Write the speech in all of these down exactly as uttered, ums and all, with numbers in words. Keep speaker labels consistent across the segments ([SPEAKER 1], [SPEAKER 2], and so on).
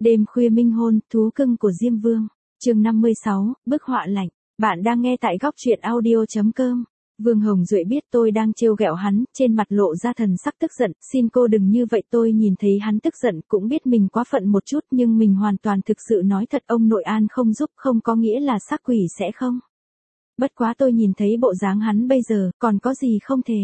[SPEAKER 1] Đêm khuya minh hôn, thú cưng của Diêm Vương. Chương năm mươi sáu, bức họa lạnh. Bạn đang nghe tại góc truyện audio chấm com. Vương Hồng Duệ biết tôi đang trêu ghẹo hắn, trên mặt lộ ra thần sắc tức giận, xin cô đừng như vậy. Tôi nhìn thấy hắn tức giận, cũng biết mình quá phận một chút, nhưng mình hoàn toàn thực sự nói thật, ông nội An không giúp không có nghĩa là xác quỷ sẽ không. Bất quá tôi nhìn thấy bộ dáng hắn bây giờ, còn có gì không thể.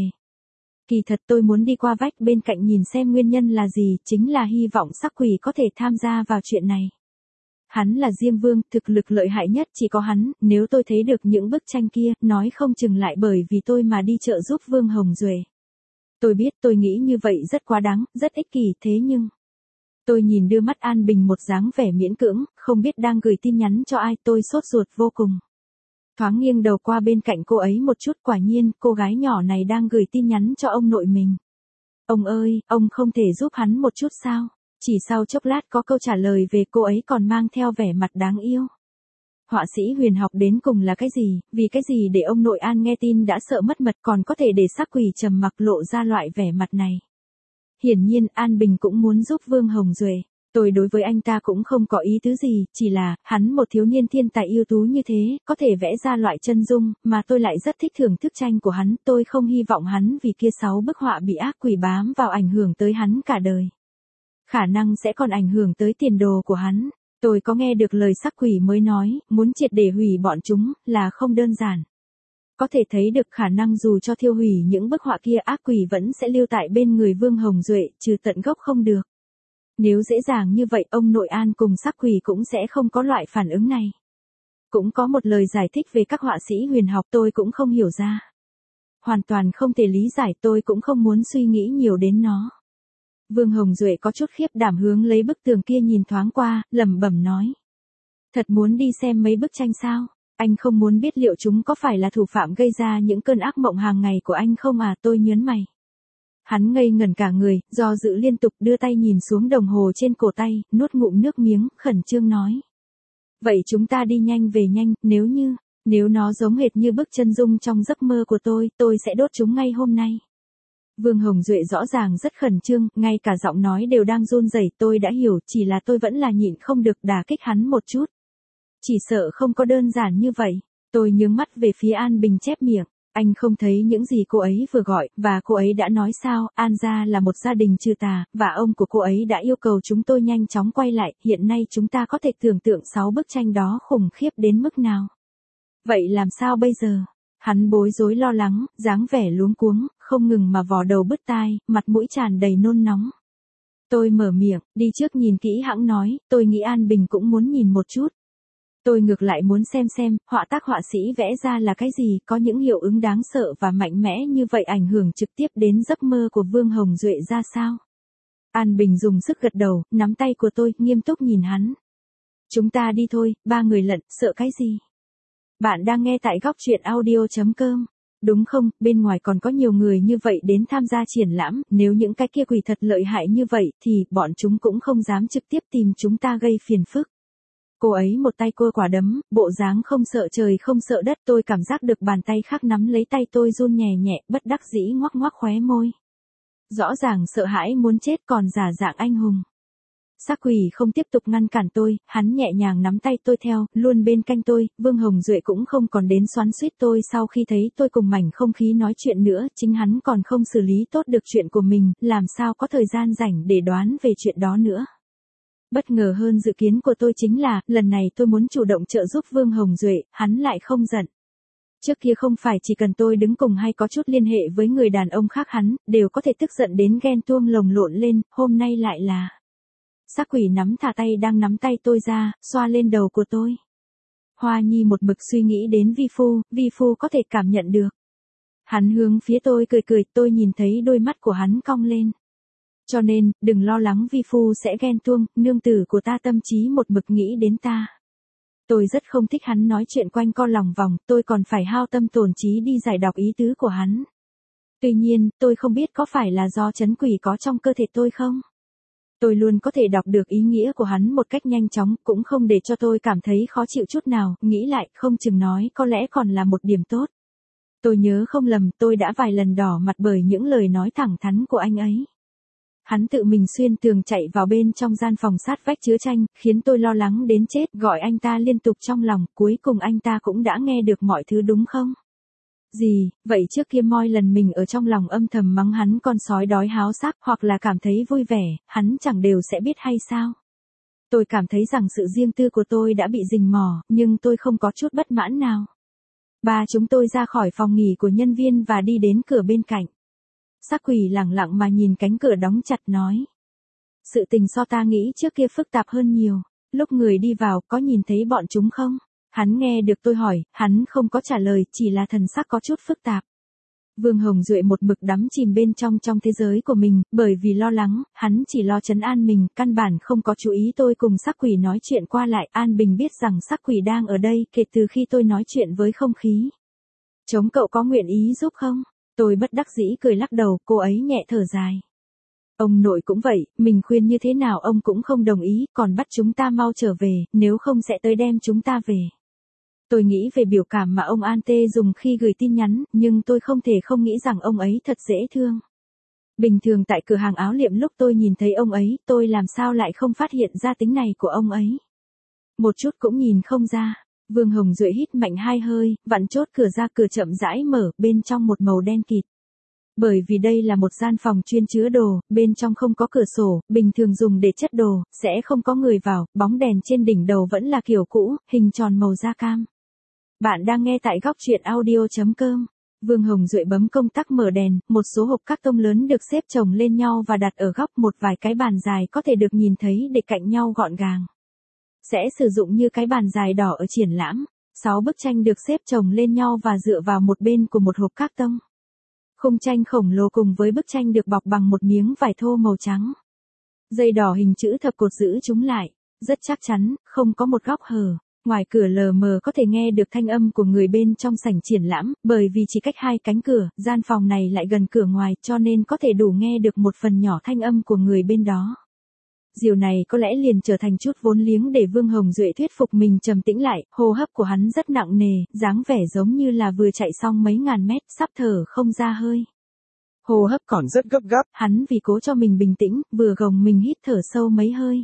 [SPEAKER 1] Kỳ thật tôi muốn đi qua vách bên cạnh nhìn xem nguyên nhân là gì, chính là hy vọng sắc quỷ có thể tham gia vào chuyện này. Hắn là Diêm Vương, thực lực lợi hại nhất chỉ có hắn, nếu tôi thấy được những bức tranh kia, nói không chừng lại bởi vì tôi mà đi trợ giúp Vương Hồng Duệ. Tôi biết tôi nghĩ như vậy rất quá đáng, rất ích kỷ, thế nhưng... Tôi nhìn đưa mắt An Bình một dáng vẻ miễn cưỡng, không biết đang gửi tin nhắn cho ai, tôi sốt ruột vô cùng. Thoáng nghiêng đầu qua bên cạnh cô ấy một chút, quả nhiên, cô gái nhỏ này đang gửi tin nhắn cho ông nội mình. Ông ơi, ông không thể giúp hắn một chút sao? Chỉ sau chốc lát có câu trả lời về cô ấy còn mang theo vẻ mặt đáng yêu. Họa sĩ huyền học đến cùng là cái gì, vì cái gì để ông nội An nghe tin đã sợ mất mật còn có thể để xác quỷ trầm mặc lộ ra loại vẻ mặt này. Hiển nhiên An Bình cũng muốn giúp Vương Hồng Duệ. Tôi đối với anh ta cũng không có ý tứ gì, chỉ là, hắn một thiếu niên thiên tài ưu tú như thế, có thể vẽ ra loại chân dung, mà tôi lại rất thích thưởng thức tranh của hắn, tôi không hy vọng hắn vì kia sáu bức họa bị ác quỷ bám vào ảnh hưởng tới hắn cả đời. Khả năng sẽ còn ảnh hưởng tới tiền đồ của hắn. Tôi có nghe được lời sắc quỷ mới nói, muốn triệt để hủy bọn chúng, là không đơn giản. Có thể thấy được khả năng dù cho thiêu hủy những bức họa kia ác quỷ vẫn sẽ lưu tại bên người Vương Hồng Duệ, trừ tận gốc không được. Nếu dễ dàng như vậy ông nội An cùng sắc quỷ cũng sẽ không có loại phản ứng này. Cũng có một lời giải thích về các họa sĩ huyền học tôi cũng không hiểu ra. Hoàn toàn không thể lý giải, tôi cũng không muốn suy nghĩ nhiều đến nó. Vương Hồng Duệ có chút khiếp đảm hướng lấy bức tường kia nhìn thoáng qua, lẩm bẩm nói. Thật muốn đi xem mấy bức tranh sao? Anh không muốn biết liệu chúng có phải là thủ phạm gây ra những cơn ác mộng hàng ngày của anh không à? Tôi nhớn mày. Hắn ngây ngẩn cả người, do dự liên tục đưa tay nhìn xuống đồng hồ trên cổ tay, nuốt ngụm nước miếng, khẩn trương nói. Vậy chúng ta đi nhanh về nhanh, nếu như, nếu nó giống hệt như bức chân dung trong giấc mơ của tôi, tôi sẽ đốt chúng ngay hôm nay. Vương Hồng Duệ rõ ràng rất khẩn trương, ngay cả giọng nói đều đang run rẩy. Tôi đã hiểu, chỉ là tôi vẫn là nhịn không được đả kích hắn một chút. Chỉ sợ không có đơn giản như vậy. Tôi nhướng mắt về phía An Bình chép miệng. Anh không thấy những gì cô ấy vừa gọi, và cô ấy đã nói sao, An gia là một gia đình trừ tà, và ông của cô ấy đã yêu cầu chúng tôi nhanh chóng quay lại, hiện nay chúng ta có thể tưởng tượng sáu bức tranh đó khủng khiếp đến mức nào. Vậy làm sao bây giờ? Hắn bối rối lo lắng, dáng vẻ luống cuống, không ngừng mà vò đầu bứt tai, mặt mũi tràn đầy nôn nóng. Tôi mở miệng, đi trước nhìn kỹ hãng nói, tôi nghĩ An Bình cũng muốn nhìn một chút. Tôi ngược lại muốn xem xem, họa tác họa sĩ vẽ ra là cái gì, có những hiệu ứng đáng sợ và mạnh mẽ như vậy ảnh hưởng trực tiếp đến giấc mơ của Vương Hồng Duệ ra sao. An Bình dùng sức gật đầu, nắm tay của tôi, nghiêm túc nhìn hắn. Chúng ta đi thôi, ba người lận, sợ cái gì? Bạn đang nghe tại góc truyện audio chấm com. Đúng không, bên ngoài còn có nhiều người như vậy đến tham gia triển lãm, nếu những cái kia quỷ thật lợi hại như vậy thì bọn chúng cũng không dám trực tiếp tìm chúng ta gây phiền phức. Cô ấy một tay cua quả đấm, bộ dáng không sợ trời không sợ đất, tôi cảm giác được bàn tay khác nắm lấy tay tôi run nhẹ nhẹ, bất đắc dĩ ngoắc ngoắc khóe môi. Rõ ràng sợ hãi muốn chết còn giả dạng anh hùng. Sắc quỷ không tiếp tục ngăn cản tôi, hắn nhẹ nhàng nắm tay tôi theo, luôn bên cạnh tôi. Vương Hồng Duệ cũng không còn đến xoắn xuýt tôi sau khi thấy tôi cùng mảnh không khí nói chuyện nữa, chính hắn còn không xử lý tốt được chuyện của mình, làm sao có thời gian rảnh để đoán về chuyện đó nữa. Bất ngờ hơn dự kiến của tôi chính là, lần này tôi muốn chủ động trợ giúp Vương Hồng Duệ, hắn lại không giận. Trước kia không phải chỉ cần tôi đứng cùng hay có chút liên hệ với người đàn ông khác hắn, đều có thể tức giận đến ghen tuông lồng lộn lên, hôm nay lại là... Sắc quỷ nắm thả tay đang nắm tay tôi ra, xoa lên đầu của tôi. Hoa Nhi một mực suy nghĩ đến vi phu, vi phu có thể cảm nhận được. Hắn hướng phía tôi cười cười, tôi nhìn thấy đôi mắt của hắn cong lên. Cho nên, đừng lo lắng vi phu sẽ ghen tuông, nương tử của ta tâm trí một mực nghĩ đến ta. Tôi rất không thích hắn nói chuyện quanh co lòng vòng, tôi còn phải hao tâm tổn trí đi giải đọc ý tứ của hắn. Tuy nhiên, tôi không biết có phải là do trấn quỷ có trong cơ thể tôi không? Tôi luôn có thể đọc được ý nghĩa của hắn một cách nhanh chóng, cũng không để cho tôi cảm thấy khó chịu chút nào, nghĩ lại, không chừng nói có lẽ còn là một điểm tốt. Tôi nhớ không lầm, tôi đã vài lần đỏ mặt bởi những lời nói thẳng thắn của anh ấy. Hắn tự mình xuyên tường chạy vào bên trong gian phòng sát vách chứa tranh, khiến tôi lo lắng đến chết, gọi anh ta liên tục trong lòng, cuối cùng anh ta cũng đã nghe được mọi thứ đúng không? Gì, vậy trước kia moi lần mình ở trong lòng âm thầm mắng hắn con sói đói háo sắc, hoặc là cảm thấy vui vẻ, hắn chẳng đều sẽ biết hay sao? Tôi cảm thấy rằng sự riêng tư của tôi đã bị rình mò, nhưng tôi không có chút bất mãn nào. Ba chúng tôi ra khỏi phòng nghỉ của nhân viên và đi đến cửa bên cạnh. Sắc Quỷ lẳng lặng mà nhìn cánh cửa đóng chặt nói. Sự tình so ta nghĩ trước kia phức tạp hơn nhiều. Lúc người đi vào có nhìn thấy bọn chúng không? Hắn nghe được tôi hỏi, hắn không có trả lời, chỉ là thần sắc có chút phức tạp. Vương Hồng Duệ một mực đắm chìm bên trong trong thế giới của mình, bởi vì lo lắng, hắn chỉ lo trấn an mình, căn bản không có chú ý tôi cùng Sắc Quỷ nói chuyện qua lại. An Bình biết rằng Sắc Quỷ đang ở đây kể từ khi tôi nói chuyện với không khí. Chống cậu có nguyện ý giúp không? Tôi bất đắc dĩ cười lắc đầu, cô ấy nhẹ thở dài. Ông nội cũng vậy, mình khuyên như thế nào ông cũng không đồng ý, còn bắt chúng ta mau trở về, nếu không sẽ tới đem chúng ta về. Tôi nghĩ về biểu cảm mà ông An Tê dùng khi gửi tin nhắn, nhưng tôi không thể không nghĩ rằng ông ấy thật dễ thương. Bình thường tại cửa hàng áo liệm lúc tôi nhìn thấy ông ấy, tôi làm sao lại không phát hiện ra tính này của ông ấy. Một chút cũng nhìn không ra. Vương Hồng Duệ hít mạnh hai hơi, vặn chốt cửa ra, cửa chậm rãi mở, bên trong một màu đen kịt. Bởi vì đây là một gian phòng chuyên chứa đồ, bên trong không có cửa sổ, bình thường dùng để chất đồ, sẽ không có người vào, bóng đèn trên đỉnh đầu vẫn là kiểu cũ, hình tròn màu da cam. Bạn đang nghe tại góc truyện audio chấm com. Vương Hồng Duệ bấm công tắc mở đèn, một số hộp các tông lớn được xếp chồng lên nhau và đặt ở góc, một vài cái bàn dài có thể được nhìn thấy để cạnh nhau gọn gàng. Sẽ sử dụng như cái bàn dài đỏ ở triển lãm. Sáu bức tranh được xếp chồng lên nhau và dựa vào một bên của một hộp các tông. Khung tranh khổng lồ cùng với bức tranh được bọc bằng một miếng vải thô màu trắng. Dây đỏ hình chữ thập cột giữ chúng lại, rất chắc chắn, không có một góc hở. Ngoài cửa lờ mờ có thể nghe được thanh âm của người bên trong sảnh triển lãm, bởi vì chỉ cách hai cánh cửa, gian phòng này lại gần cửa ngoài, cho nên có thể đủ nghe được một phần nhỏ thanh âm của người bên đó. Điều này có lẽ liền trở thành chút vốn liếng để Vương Hồng Duệ thuyết phục mình trầm tĩnh lại, hô hấp của hắn rất nặng nề, dáng vẻ giống như là vừa chạy xong mấy ngàn mét, sắp thở không ra hơi. Hô hấp còn rất gấp gáp, hắn vì cố cho mình bình tĩnh, vừa gồng mình hít thở sâu mấy hơi.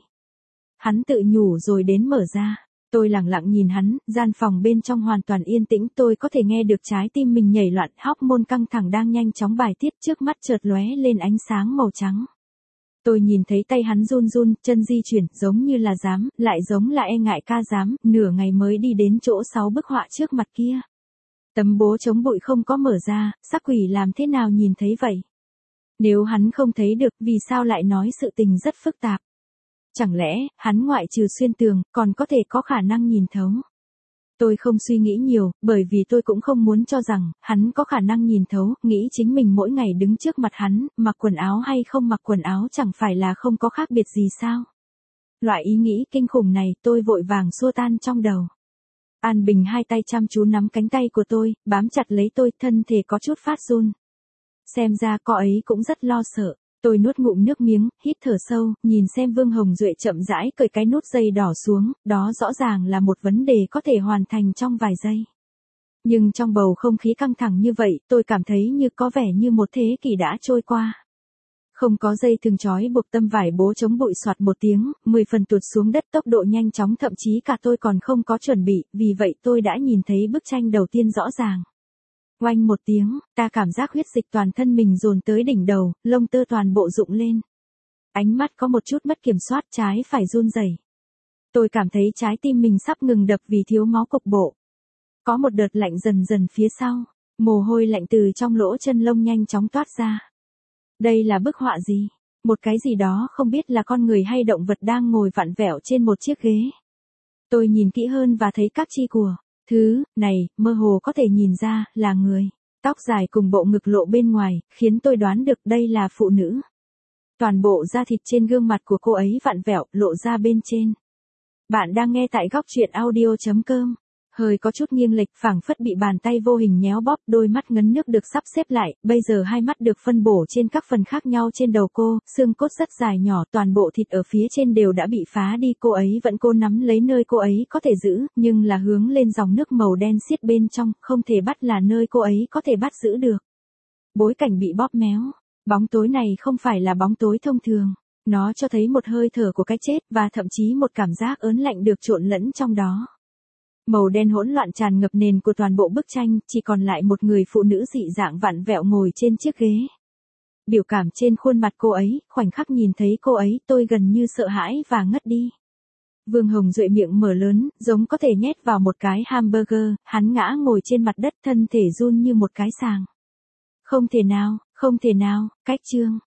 [SPEAKER 1] Hắn tự nhủ rồi đến mở ra. Tôi lặng lặng nhìn hắn, gian phòng bên trong hoàn toàn yên tĩnh, tôi có thể nghe được trái tim mình nhảy loạn, hormone căng thẳng đang nhanh chóng bài tiết, trước mắt chợt lóe lên ánh sáng màu trắng. Tôi nhìn thấy tay hắn run run, chân di chuyển, giống như là dám, lại giống là e ngại ca dám, nửa ngày mới đi đến chỗ sáu bức họa trước mặt kia. Tấm bố chống bụi không có mở ra, Sắc Quỷ làm thế nào nhìn thấy vậy? Nếu hắn không thấy được, vì sao lại nói sự tình rất phức tạp? Chẳng lẽ, hắn ngoại trừ xuyên tường, còn có thể có khả năng nhìn thấu? Tôi không suy nghĩ nhiều, bởi vì tôi cũng không muốn cho rằng, hắn có khả năng nhìn thấu, nghĩ chính mình mỗi ngày đứng trước mặt hắn, mặc quần áo hay không mặc quần áo chẳng phải là không có khác biệt gì sao? Loại ý nghĩ kinh khủng này tôi vội vàng xua tan trong đầu. An Bình hai tay chăm chú nắm cánh tay của tôi, bám chặt lấy tôi, thân thể có chút phát run. Xem ra cô ấy cũng rất lo sợ. Tôi nuốt ngụm nước miếng, hít thở sâu, nhìn xem Vương Hồng Duệ chậm rãi cởi cái nút dây đỏ xuống, đó rõ ràng là một vấn đề có thể hoàn thành trong vài giây. Nhưng trong bầu không khí căng thẳng như vậy, tôi cảm thấy như có vẻ như một thế kỷ đã trôi qua. Không có dây thừng trói buộc, tấm vải bố chống bụi soạt một tiếng, mười phần tuột xuống đất tốc độ nhanh chóng, thậm chí cả tôi còn không có chuẩn bị, vì vậy tôi đã nhìn thấy bức tranh đầu tiên rõ ràng. Oanh một tiếng, ta cảm giác huyết dịch toàn thân mình dồn tới đỉnh đầu, lông tơ toàn bộ rụng lên. Ánh mắt có một chút mất kiểm soát, trái phải run rẩy. Tôi cảm thấy trái tim mình sắp ngừng đập vì thiếu máu cục bộ. Có một đợt lạnh dần dần phía sau, mồ hôi lạnh từ trong lỗ chân lông nhanh chóng toát ra. Đây là bức họa gì? Một cái gì đó không biết là con người hay động vật đang ngồi vặn vẹo trên một chiếc ghế. Tôi nhìn kỹ hơn và thấy các chi của thứ này, mơ hồ có thể nhìn ra, là người. Tóc dài cùng bộ ngực lộ bên ngoài, khiến tôi đoán được đây là phụ nữ. Toàn bộ da thịt trên gương mặt của cô ấy vặn vẹo, lộ ra bên trên. Bạn đang nghe tại góc truyện audio chấm com. Hơi có chút nghiêng lệch, phảng phất bị bàn tay vô hình nhéo bóp, đôi mắt ngấn nước được sắp xếp lại, bây giờ hai mắt được phân bổ trên các phần khác nhau trên đầu cô, xương cốt rất dài nhỏ, toàn bộ thịt ở phía trên đều đã bị phá đi, cô ấy vẫn cố nắm lấy nơi cô ấy có thể giữ, nhưng là hướng lên dòng nước màu đen xiết bên trong, không thể bắt là nơi cô ấy có thể bắt giữ được. Bối cảnh bị bóp méo. Bóng tối này không phải là bóng tối thông thường. Nó cho thấy một hơi thở của cái chết và thậm chí một cảm giác ớn lạnh được trộn lẫn trong đó. Màu đen hỗn loạn tràn ngập nền của toàn bộ bức tranh, chỉ còn lại một người phụ nữ dị dạng vặn vẹo ngồi trên chiếc ghế. Biểu cảm trên khuôn mặt cô ấy, khoảnh khắc nhìn thấy cô ấy, tôi gần như sợ hãi và ngất đi. Vương Hồng Duệ miệng mở lớn, giống có thể nhét vào một cái hamburger, hắn ngã ngồi trên mặt đất, thân thể run như một cái sàng. Không thể nào, không thể nào, cách chương.